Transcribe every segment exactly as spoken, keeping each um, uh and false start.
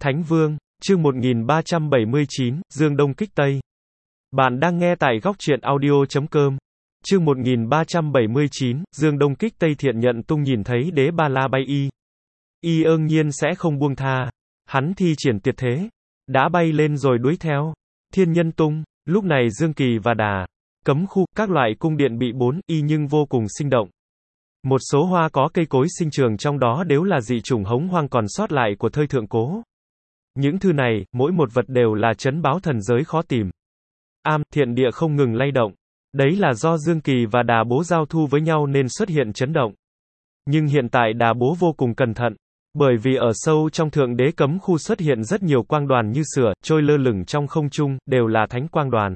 Thánh Vương, chương một nghìn ba trăm bảy mươi chín, Dương Đông kích Tây. Bạn đang nghe tại góc truyện audio chấm com. Chương một nghìn ba trăm bảy mươi chín, Dương Đông kích Tây. Thiện Nhận Tung nhìn thấy Đế Ba La bay y. Y ương nhiên sẽ không buông tha. Hắn thi triển tuyệt thế. Đã bay lên rồi đuổi theo. Thiên Nhân Tung, lúc này Dương Kỳ và Đà, Cấm Khu, các loại cung điện bị bốn y nhưng vô cùng sinh động. Một số hoa có cây cối sinh trường trong đó đều là dị chủng hống hoang còn sót lại của thời thượng cố. Những thư này, mỗi một vật đều là trấn báo thần giới khó tìm. Am, thiện địa không ngừng lay động. Đấy là do Dương Kỳ và Đà Bố giao thu với nhau nên xuất hiện chấn động. Nhưng hiện tại Đà Bố vô cùng cẩn thận. Bởi vì ở sâu trong thượng đế cấm khu xuất hiện rất nhiều quang đoàn như sửa, trôi lơ lửng trong không trung, đều là thánh quang đoàn.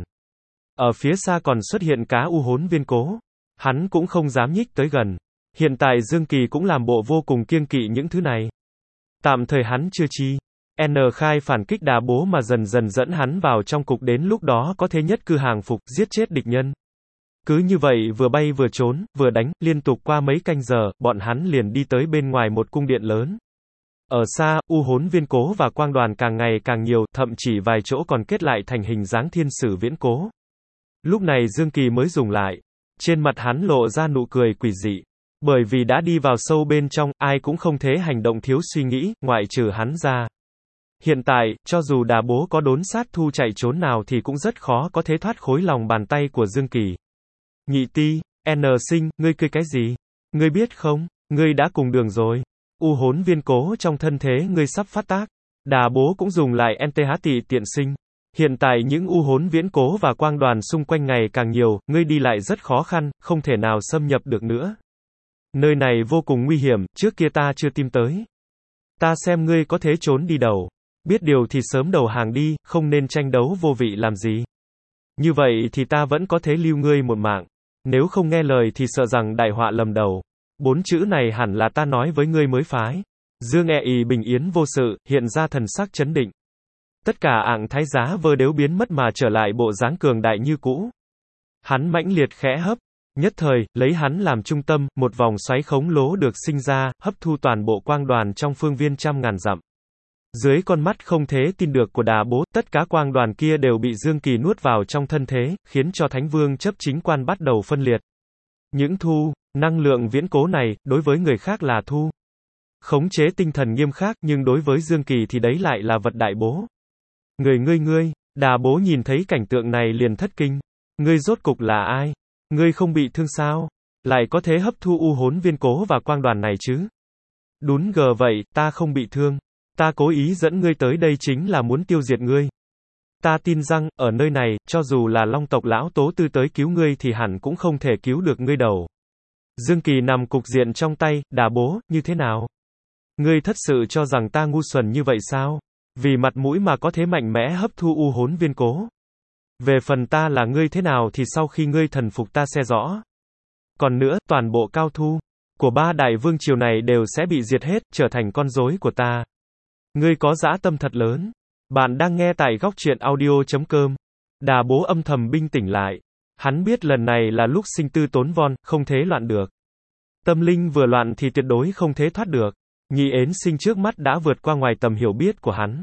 Ở phía xa còn xuất hiện cá u hốn viên cố. Hắn cũng không dám nhích tới gần. Hiện tại Dương Kỳ cũng làm bộ vô cùng kiêng kỵ những thứ này. Tạm thời hắn chưa chi. N khai phản kích Đà Bố mà dần dần dẫn hắn vào trong cục, đến lúc đó có thể nhất cư hàng phục, giết chết địch nhân. Cứ như vậy vừa bay vừa trốn, vừa đánh, liên tục qua mấy canh giờ, bọn hắn liền đi tới bên ngoài một cung điện lớn. Ở xa, u hốn viên cố và quang đoàn càng ngày càng nhiều, thậm chỉ vài chỗ còn kết lại thành hình dáng thiên sử viễn cố. Lúc này Dương Kỳ mới dừng lại. Trên mặt hắn lộ ra nụ cười quỷ dị. Bởi vì đã đi vào sâu bên trong, ai cũng không thể hành động thiếu suy nghĩ, ngoại trừ hắn ra. Hiện tại, cho dù Đà Bố có đốn sát thu chạy trốn nào thì cũng rất khó có thể thoát khối lòng bàn tay của Dương Kỳ. Nhị Ti, N sinh, ngươi cười cái gì? Ngươi biết không, ngươi đã cùng đường rồi. U hốn viên cố trong thân thế ngươi sắp phát tác. Đà Bố cũng dùng lại N T H tị tiện sinh. Hiện tại những u hốn viễn cố và quang đoàn xung quanh ngày càng nhiều, ngươi đi lại rất khó khăn, không thể nào xâm nhập được nữa. Nơi này vô cùng nguy hiểm, trước kia ta chưa tìm tới. Ta xem ngươi có thể trốn đi đầu. Biết điều thì sớm đầu hàng đi, không nên tranh đấu vô vị làm gì. Như vậy thì ta vẫn có thể lưu ngươi một mạng. Nếu không nghe lời thì sợ rằng đại họa lầm đầu. Bốn chữ này hẳn là ta nói với ngươi mới phái. Dương E Y bình yên vô sự, hiện ra thần sắc chấn định. Tất cả ạng thái giá vơ đều biến mất mà trở lại bộ dáng cường đại như cũ. Hắn mãnh liệt khẽ hấp. Nhất thời, lấy hắn làm trung tâm, một vòng xoáy khổng lồ được sinh ra, hấp thu toàn bộ quang đoàn trong phương viên trăm ngàn dặm. Dưới con mắt không thể tin được của Đà Bố, tất cả quang đoàn kia đều bị Dương Kỳ nuốt vào trong thân thế, khiến cho Thánh Vương chấp chính quan bắt đầu phân liệt. Những thu, năng lượng viễn cố này, đối với người khác là thu. Khống chế tinh thần nghiêm khắc, nhưng đối với Dương Kỳ thì đấy lại là vật đại bố. Người ngươi ngươi, Đà Bố nhìn thấy cảnh tượng này liền thất kinh. Ngươi rốt cục là ai? Ngươi không bị thương sao? Lại có thể hấp thu u hốn viên cố và quang đoàn này chứ? Đúng gờ vậy, ta không bị thương. Ta cố ý dẫn ngươi tới đây chính là muốn tiêu diệt ngươi. Ta tin rằng, ở nơi này, cho dù là Long tộc lão tố tư tới cứu ngươi thì hẳn cũng không thể cứu được ngươi đầu. Dương Kỳ nằm cục diện trong tay, Đà Bố, như thế nào? Ngươi thật sự cho rằng ta ngu xuẩn như vậy sao? Vì mặt mũi mà có thể mạnh mẽ hấp thu u hốn viên cố. Về phần ta là ngươi thế nào thì sau khi ngươi thần phục ta sẽ rõ. Còn nữa, toàn bộ cao thu của ba đại vương triều này đều sẽ bị diệt hết, trở thành con rối của ta. Ngươi có dã tâm thật lớn. Bạn đang nghe tại góc truyện audio chấm com. Đà Bố âm thầm bình tĩnh lại. Hắn biết lần này là lúc sinh tư tốn von, không thể loạn được. Tâm linh vừa loạn thì tuyệt đối không thể thoát được. Nhị ến sinh trước mắt đã vượt qua ngoài tầm hiểu biết của hắn.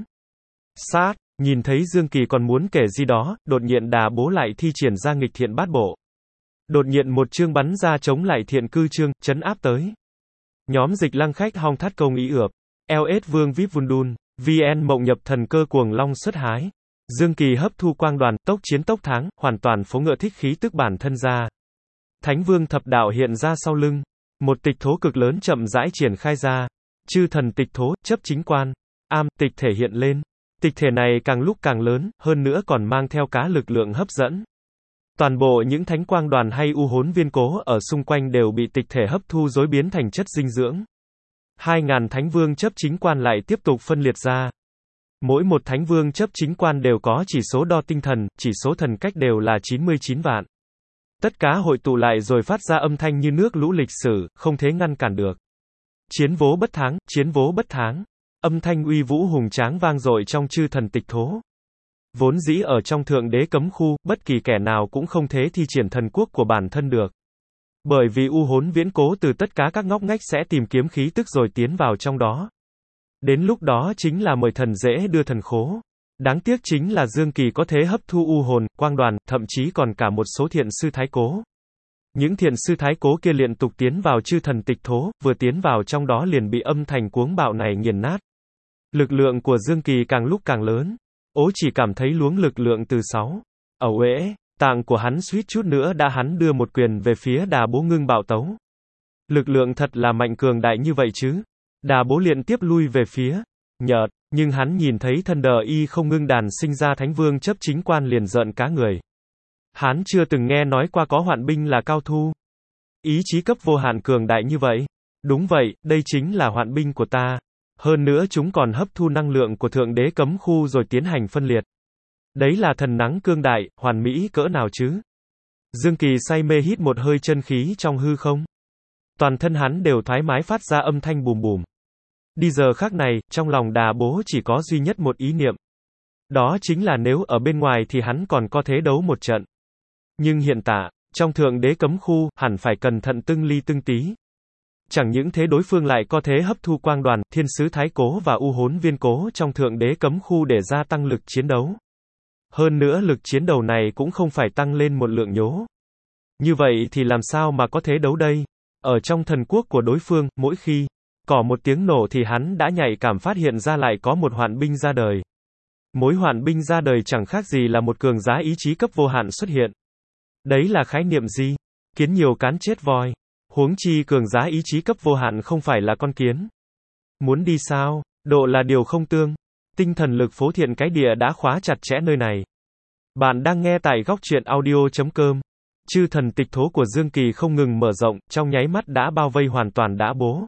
Sát, nhìn thấy Dương Kỳ còn muốn kể gì đó, đột nhiên Đà Bố lại thi triển ra nghịch thiện bát bộ. Đột nhiên một chương bắn ra chống lại thiện cư chương, chấn áp tới. Nhóm dịch lăng khách hong thắt công ý ượp. lờ ét Vương vê i pê Vundun, vê en mộng nhập thần cơ cuồng long xuất hái. Dương Kỳ hấp thu quang đoàn, tốc chiến tốc thắng, hoàn toàn phóng ngựa thích khí tức bản thân ra. Thánh Vương thập đạo hiện ra sau lưng. Một tịch thố cực lớn chậm rãi triển khai ra. Chư thần tịch thố, chấp chính quan. Am, tịch thể hiện lên. Tịch thể này càng lúc càng lớn, hơn nữa còn mang theo cá lực lượng hấp dẫn. Toàn bộ những thánh quang đoàn hay u hốn viên cố ở xung quanh đều bị tịch thể hấp thu rối biến thành chất dinh dưỡng. Hai ngàn thánh vương chấp chính quan lại tiếp tục phân liệt ra. Mỗi một thánh vương chấp chính quan đều có chỉ số đo tinh thần, chỉ số thần cách đều là chín mươi chín vạn. Tất cả hội tụ lại rồi phát ra âm thanh như nước lũ lịch sử, không thể ngăn cản được. Chiến vố bất thắng, chiến vố bất thắng. Âm thanh uy vũ hùng tráng vang dội trong chư thần tịch thố. Vốn dĩ ở trong thượng đế cấm khu, bất kỳ kẻ nào cũng không thể thi triển thần quốc của bản thân được. Bởi vì u hốn viễn cố từ tất cả các ngóc ngách sẽ tìm kiếm khí tức rồi tiến vào trong đó. Đến lúc đó chính là mời thần dễ đưa thần khố. Đáng tiếc chính là Dương Kỳ có thể hấp thu u hồn, quang đoàn, thậm chí còn cả một số thiện sư thái cố. Những thiện sư thái cố kia liên tục tiến vào chư thần tịch thố, vừa tiến vào trong đó liền bị âm thanh cuống bạo này nghiền nát. Lực lượng của Dương Kỳ càng lúc càng lớn. Ố chỉ cảm thấy luống lực lượng từ sáu. Ở uể, tạng của hắn suýt chút nữa đã hắn đưa một quyền về phía Đà Bố ngưng bạo tấu. Lực lượng thật là mạnh cường đại như vậy chứ. Đà Bố liên tiếp lui về phía nhợt, nhưng hắn nhìn thấy thân đờ y không ngưng đàn sinh ra thánh vương chấp chính quan liền giận cá người. Hắn chưa từng nghe nói qua có hoạn binh là cao thu. Ý chí cấp vô hạn cường đại như vậy. Đúng vậy, đây chính là hoạn binh của ta. Hơn nữa chúng còn hấp thu năng lượng của thượng đế cấm khu rồi tiến hành phân liệt. Đấy là thần nắng cương đại, hoàn mỹ cỡ nào chứ? Dương Kỳ say mê hít một hơi chân khí trong hư không. Toàn thân hắn đều thoải mái phát ra âm thanh bùm bùm. Đi giờ khắc này, trong lòng Đà Bố chỉ có duy nhất một ý niệm. Đó chính là nếu ở bên ngoài thì hắn còn có thế đấu một trận. Nhưng hiện tại, trong thượng đế cấm khu, hẳn phải cẩn thận từng ly từng tí. Chẳng những thế đối phương lại có thế hấp thu quang đoàn, thiên sứ thái cố và u hốn viên cố trong thượng đế cấm khu để gia tăng lực chiến đấu. Hơn nữa lực chiến đấu này cũng không phải tăng lên một lượng nhố. Như vậy thì làm sao mà có thế đấu đây? Ở trong thần quốc của đối phương, mỗi khi cỏ một tiếng nổ thì hắn đã nhạy cảm phát hiện ra lại có một hoạn binh ra đời. Mỗi hoạn binh ra đời chẳng khác gì là một cường giá ý chí cấp vô hạn xuất hiện. Đấy là khái niệm gì? Kiến nhiều cán chết voi. Huống chi cường giá ý chí cấp vô hạn không phải là con kiến. Muốn đi sao? Độ là điều không tương. Tinh thần lực phố thiện cái địa đã khóa chặt chẽ nơi này. Bạn đang nghe tại góc truyện audio chấm com. Chư thần tịch thố của Dương Kỳ không ngừng mở rộng, trong nháy mắt đã bao vây hoàn toàn Đà Bố.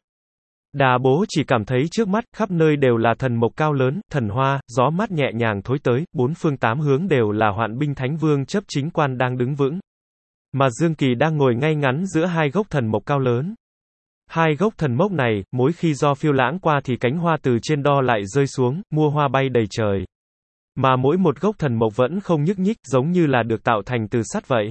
Đà Bố chỉ cảm thấy trước mắt, khắp nơi đều là thần mộc cao lớn, thần hoa, gió mát nhẹ nhàng thối tới, bốn phương tám hướng đều là hoạn binh thánh vương chấp chính quan đang đứng vững. Mà Dương Kỳ đang ngồi ngay ngắn giữa hai gốc thần mộc cao lớn. Hai gốc thần mộc này, mỗi khi do phiêu lãng qua thì cánh hoa từ trên đo lại rơi xuống, mua hoa bay đầy trời. Mà mỗi một gốc thần mộc vẫn không nhúc nhích, giống như là được tạo thành từ sắt vậy.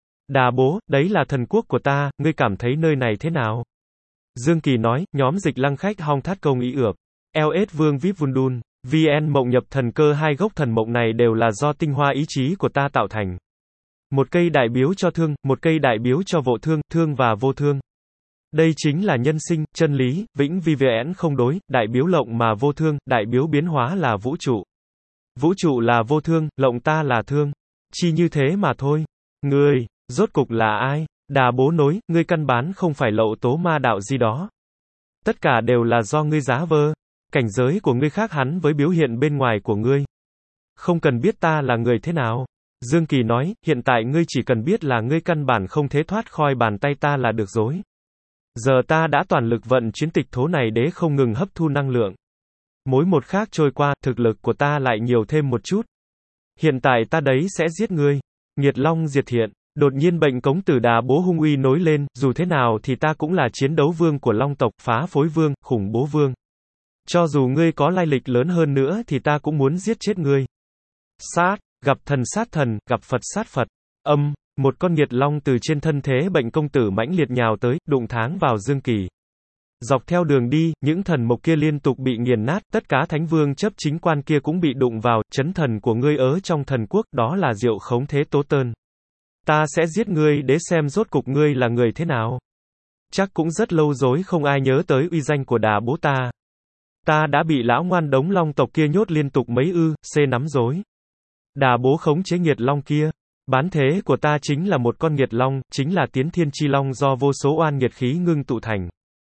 Đà Bố, đấy là thần quốc của ta, ngươi cảm thấy nơi này thế nào? Dương Kỳ nói, nhóm dịch lăng khách hong thát công ý ược. lờ ét Vương vê i pê Vundun, vê en mộng nhập thần cơ hai gốc thần mộc này đều là do tinh hoa ý chí của ta tạo thành. Một cây đại biếu cho thương, một cây đại biếu cho vô thương, thương và vô thương. Đây chính là nhân sinh, chân lý, vĩnh vi vn không đối, đại biếu lộng mà vô thương, đại biếu biến hóa là vũ trụ. Vũ trụ là vô thương, lộng ta là thương. Chi như thế mà thôi. Ngươi, rốt cục là ai? Đà Bố nói, ngươi căn bản không phải lậu tố ma đạo gì đó. Tất cả đều là do ngươi giá vơ. Cảnh giới của ngươi khác hắn với biểu hiện bên ngoài của ngươi. Không cần biết ta là người thế nào. Dương Kỳ nói, hiện tại ngươi chỉ cần biết là ngươi căn bản không thể thoát khỏi bàn tay ta là được rồi. Giờ ta đã toàn lực vận chuyến tịch thố này để không ngừng hấp thu năng lượng. Mỗi một khác trôi qua, thực lực của ta lại nhiều thêm một chút. Hiện tại ta đấy sẽ giết ngươi. Nghiệt Long diệt thiện. Đột nhiên bệnh cống tử Đà Bố hung uy nối lên, dù thế nào thì ta cũng là chiến đấu vương của Long tộc, phá phối vương, khủng bố vương. Cho dù ngươi có lai lịch lớn hơn nữa thì ta cũng muốn giết chết ngươi. Sát, gặp thần sát thần, gặp Phật sát Phật. Âm, một con nghiệt long từ trên thân thế bệnh công tử mãnh liệt nhào tới, đụng tháng vào Dương Kỳ. Dọc theo đường đi, những thần mộc kia liên tục bị nghiền nát, tất cả thánh vương chấp chính quan kia cũng bị đụng vào, chấn thần của ngươi ở trong thần quốc, đó là diệu khống thế tố tơn. Ta sẽ giết ngươi để xem rốt cục ngươi là người thế nào. Chắc cũng rất lâu rồi không ai nhớ tới uy danh của Đà Bố ta. Ta đã bị lão ngoan đống long tộc kia nhốt liên tục mấy ư, xê nắm rối. Đà Bố khống chế nghiệt long kia. Bán thế của ta chính là một con nghiệt long, chính là tiến thiên chi long do vô số oan nghiệt khí ngưng tụ thành.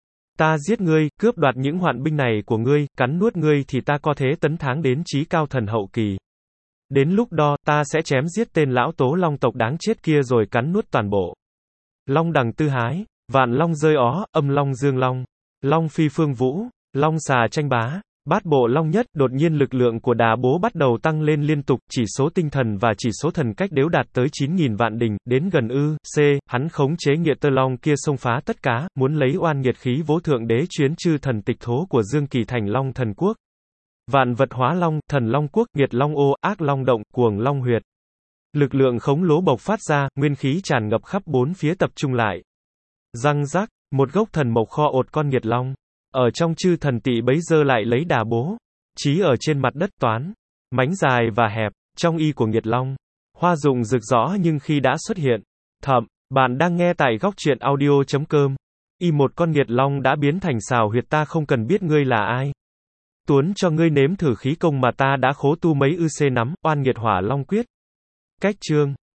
Ta giết ngươi, cướp đoạt những hoạn binh này của ngươi, cắn nuốt ngươi thì ta có thế tấn tháng đến chí cao thần hậu kỳ. Đến lúc đó, ta sẽ chém giết tên lão tố long tộc đáng chết kia rồi cắn nuốt toàn bộ. Long đằng tư hái, vạn long rơi ó, âm long dương long, long phi phương vũ, long xà tranh bá, bát bộ long nhất. Đột nhiên lực lượng của Đà Bố bắt đầu tăng lên liên tục, chỉ số tinh thần và chỉ số thần cách đều đạt tới chín nghìn vạn đỉnh, đến gần ư, c, hắn khống chế nghiệt tơ long kia xông phá tất cả, muốn lấy oan nghiệt khí vô thượng đế chuyến chư thần tịch thố của Dương Kỳ thành long thần quốc. Vạn vật hóa long, thần long quốc, nghiệt long ô, ác long động, cuồng long huyệt. Lực lượng khống lố bộc phát ra, nguyên khí tràn ngập khắp bốn phía tập trung lại. Răng rắc, một gốc thần mộc kho ột con nghiệt long. Ở trong chư thần tỵ bấy giờ lại lấy đà bố. Chí ở trên mặt đất toán. Mánh dài và hẹp. Trong y của Nghiệt Long. Hoa dụng rực rõ nhưng khi đã xuất hiện. Thậm. Bạn đang nghe tại góc truyện audio.com. Y một con Nghiệt Long đã biến thành xào huyệt, ta không cần biết ngươi là ai. Tuốn cho ngươi nếm thử khí công mà ta đã khố tu mấy ư xê nắm, oan nghiệt hỏa long quyết. Cách chương.